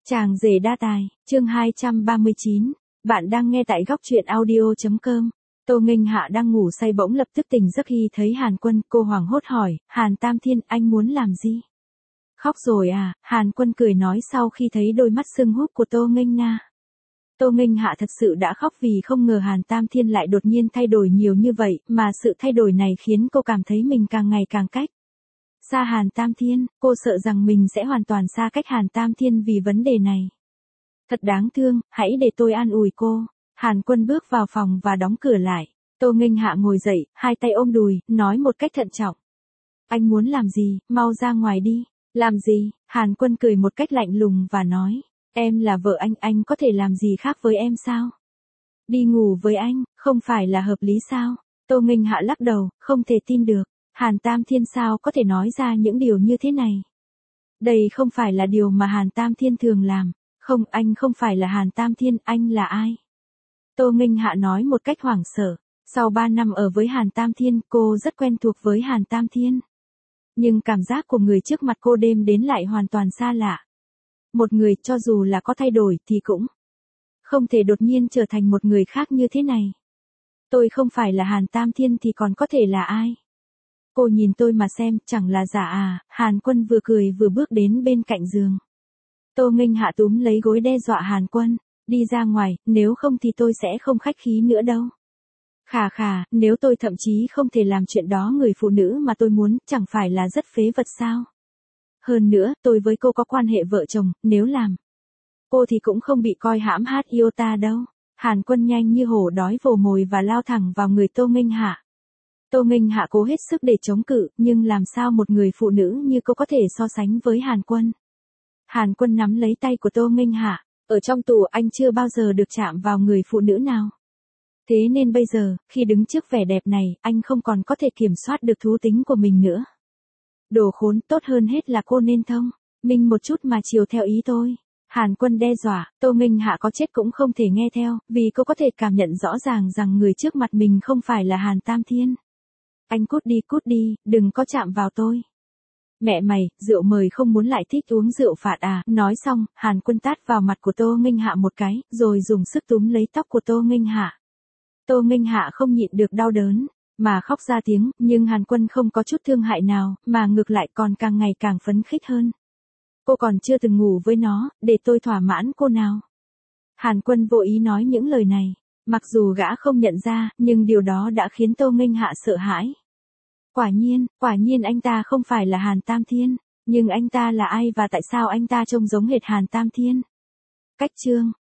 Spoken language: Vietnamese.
Chàng rể đa tài, chương 239, bạn đang nghe tại góc truyện audio.com. Tô Nghênh Hạ đang ngủ say bỗng lập tức tỉnh giấc khi thấy Hàn Quân, cô hoảng hốt hỏi, Hàn Tam Thiên, anh muốn làm gì? Khóc rồi à? Hàn Quân cười nói sau khi thấy đôi mắt sưng húp của Tô Nghênh Na. Tô Nghênh Hạ thật sự đã khóc vì không ngờ Hàn Tam Thiên lại đột nhiên thay đổi nhiều như vậy, mà sự thay đổi này khiến cô cảm thấy mình càng ngày càng cách xa Hàn Tam Thiên, cô sợ rằng mình sẽ hoàn toàn xa cách Hàn Tam Thiên vì vấn đề này. Thật đáng thương, hãy để tôi an ủi cô. Hàn Quân bước vào phòng và đóng cửa lại. Tô Nghênh Hạ ngồi dậy, hai tay ôm đùi, nói một cách thận trọng. Anh muốn làm gì, mau ra ngoài đi. Làm gì? Hàn Quân cười một cách lạnh lùng và nói. Em là vợ anh có thể làm gì khác với em sao? Đi ngủ với anh, không phải là hợp lý sao? Tô Nghênh Hạ lắc đầu, không thể tin được. Hàn Tam Thiên sao có thể nói ra những điều như thế này? Đây không phải là điều mà Hàn Tam Thiên thường làm. Không, anh không phải là Hàn Tam Thiên, anh là ai? Tô Nghênh Hạ nói một cách hoảng sợ. Sau 3 năm ở với Hàn Tam Thiên, cô rất quen thuộc với Hàn Tam Thiên. Nhưng cảm giác của người trước mặt cô đêm đến lại hoàn toàn xa lạ. Một người cho dù là có thay đổi thì cũng không thể đột nhiên trở thành một người khác như thế này. Tôi không phải là Hàn Tam Thiên thì còn có thể là ai? Cô nhìn tôi mà xem, chẳng là giả à? Hàn Quân vừa cười vừa bước đến bên cạnh giường. Tô Nghênh Hạ túm lấy gối đe dọa Hàn Quân, đi ra ngoài, nếu không thì tôi sẽ không khách khí nữa đâu. Khà, nếu tôi thậm chí không thể làm chuyện đó người phụ nữ mà tôi muốn, chẳng phải là rất phế vật sao? Hơn nữa, tôi với cô có quan hệ vợ chồng, nếu làm cô thì cũng không bị coi hãm hát yêu ta đâu. Hàn Quân nhanh như hổ đói vồ mồi và lao thẳng vào người Tô Nghênh Hạ. Tô Nghênh Hạ cố hết sức để chống cự, nhưng làm sao một người phụ nữ như cô có thể so sánh với Hàn Quân? Hàn Quân nắm lấy tay của Tô Nghênh Hạ, ở trong tù anh chưa bao giờ được chạm vào người phụ nữ nào. Thế nên bây giờ, khi đứng trước vẻ đẹp này, anh không còn có thể kiểm soát được thú tính của mình nữa. Đồ khốn, tốt hơn hết là cô nên thông minh một chút mà chiều theo ý tôi. Hàn Quân đe dọa, Tô Nghênh Hạ có chết cũng không thể nghe theo, vì cô có thể cảm nhận rõ ràng rằng người trước mặt mình không phải là Hàn Tam Thiên. Anh cút đi, đừng có chạm vào tôi. Mẹ mày, rượu mời không muốn lại thích uống rượu phạt à? Nói xong, Hàn Quân tát vào mặt của Tô Nghênh Hạ một cái, rồi dùng sức túm lấy tóc của Tô Nghênh Hạ. Tô Nghênh Hạ không nhịn được đau đớn, mà khóc ra tiếng, nhưng Hàn Quân không có chút thương hại nào, mà ngược lại còn càng ngày càng phấn khích hơn. Cô còn chưa từng ngủ với nó, để tôi thỏa mãn cô nào. Hàn Quân vô ý nói những lời này, mặc dù gã không nhận ra, nhưng điều đó đã khiến Tô Nghênh Hạ sợ hãi. Quả nhiên anh ta không phải là Hàn Tam Thiên, nhưng anh ta là ai và tại sao anh ta trông giống hệt Hàn Tam Thiên? Cách chương